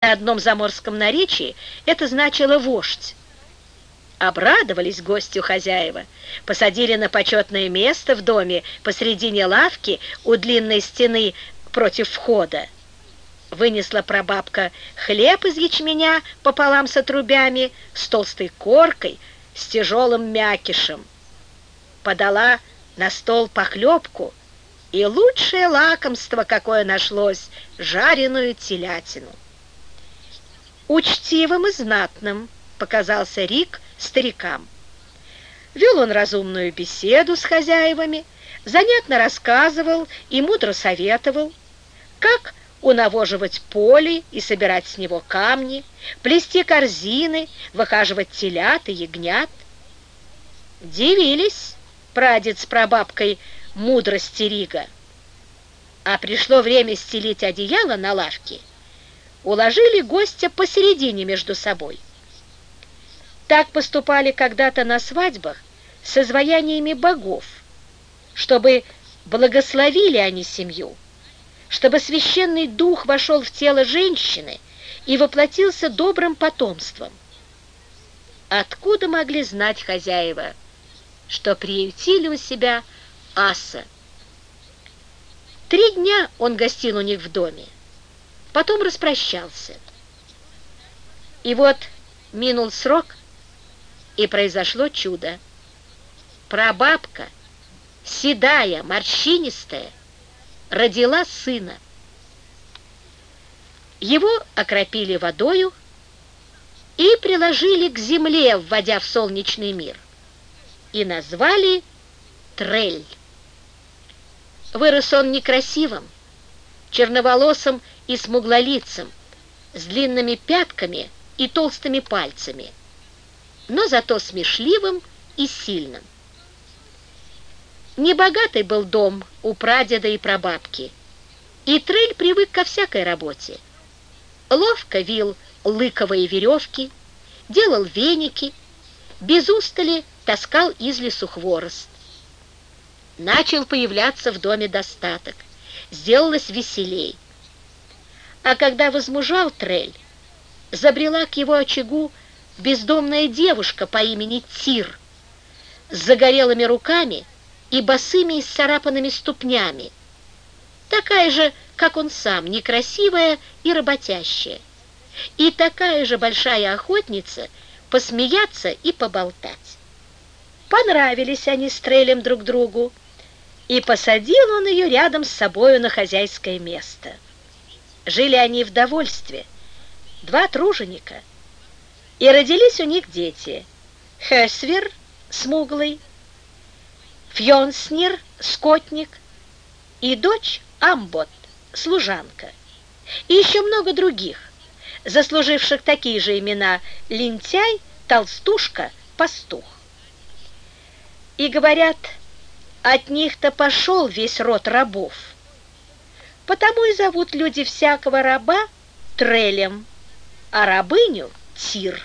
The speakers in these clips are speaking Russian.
одном заморском наречии это значило «вождь». Обрадовались гостю хозяева, посадили на почетное место в доме посредине лавки у длинной стены против входа. Вынесла прабабка хлеб из ячменя пополам с отрубями, с толстой коркой, с тяжелым мякишем. Подала на стол похлебку и лучшее лакомство, какое нашлось, жареную телятину. Учтивым и знатным показался Рик старикам. Вел он разумную беседу с хозяевами, занятно рассказывал и мудро советовал, как унавоживать поле и собирать с него камни, плести корзины, выхаживать телят и ягнят. Дивились прадед с прабабкой мудрости Рига. А пришло время стелить одеяло на лавке, уложили гостя посередине между собой. Так поступали когда-то на свадьбах с изваяниями богов, чтобы благословили они семью, чтобы священный дух вошел в тело женщины и воплотился добрым потомством. Откуда могли знать хозяева, что приютили у себя аса? 3 дня он гостил у них в доме, потом распрощался. И вот минул срок, и произошло чудо. Прабабка, седая, морщинистая, родила сына. Его окропили водою и приложили к земле, вводя в солнечный мир, и назвали Трель. Вырос он некрасивым, черноволосым и смуглолицым, с длинными пятками и толстыми пальцами, но зато смешливым и сильным. Небогатый был дом у прадеда и прабабки, и Трель привык ко всякой работе. Ловко вил лыковые веревки, делал веники, без устали таскал из лесу хворост. Начал появляться в доме достаток, сделалось веселей. А когда возмужал Трель, забрела к его очагу бездомная девушка по имени Тир с загорелыми руками и босыми исцарапанными ступнями, такая же, как он сам, некрасивая и работящая, и такая же большая охотница посмеяться и поболтать. Понравились они с Трелем друг другу, и посадил он ее рядом с собою на хозяйское место. Жили они в довольстве, 2 труженика, и родились у них дети: Хесвер, смуглый, Фьонснир, скотник, и дочь Амбот, служанка, и еще много других, заслуживших такие же имена: лентяй, толстушка, пастух. И говорят, от них-то пошел весь род рабов. Потому и зовут люди всякого раба Трелем, а рабыню Тир.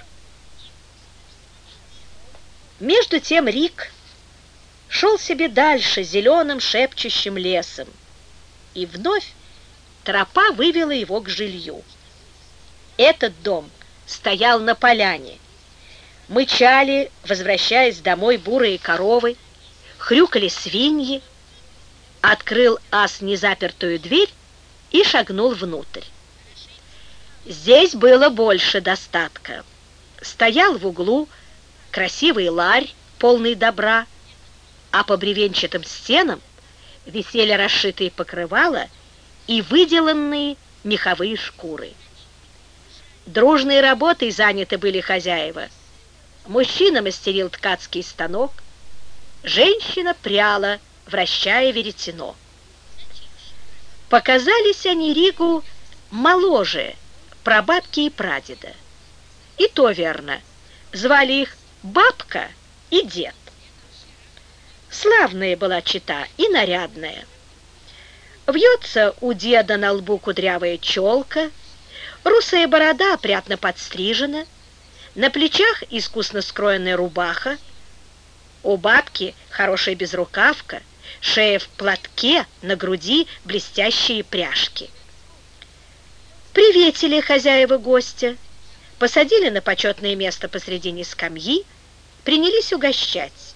Между тем Рик шел себе дальше зеленым шепчущим лесом, и вновь тропа вывела его к жилью. Этот дом стоял на поляне. Мычали, возвращаясь домой, бурые коровы, хрюкали свиньи. Открыл ас незапертую дверь и шагнул внутрь. Здесь было больше достатка. Стоял в углу красивый ларь, полный добра, а по бревенчатым стенам висели расшитые покрывала и выделанные меховые шкуры. Дружной работой заняты были хозяева. Мужчина мастерил ткацкий станок, женщина пряла, вращая веретено. Показались они Ригу моложе прабабки и прадеда. И то верно, звали их бабка и дед. Славная была чета и нарядная. Вьется у деда на лбу кудрявая челка, русая борода опрятно подстрижена, на плечах искусно скроенная рубаха, у бабки хорошая безрукавка, шея в платке, на груди блестящие пряжки. Приветили хозяева гостя, посадили на почетное место посредине скамьи, принялись угощать.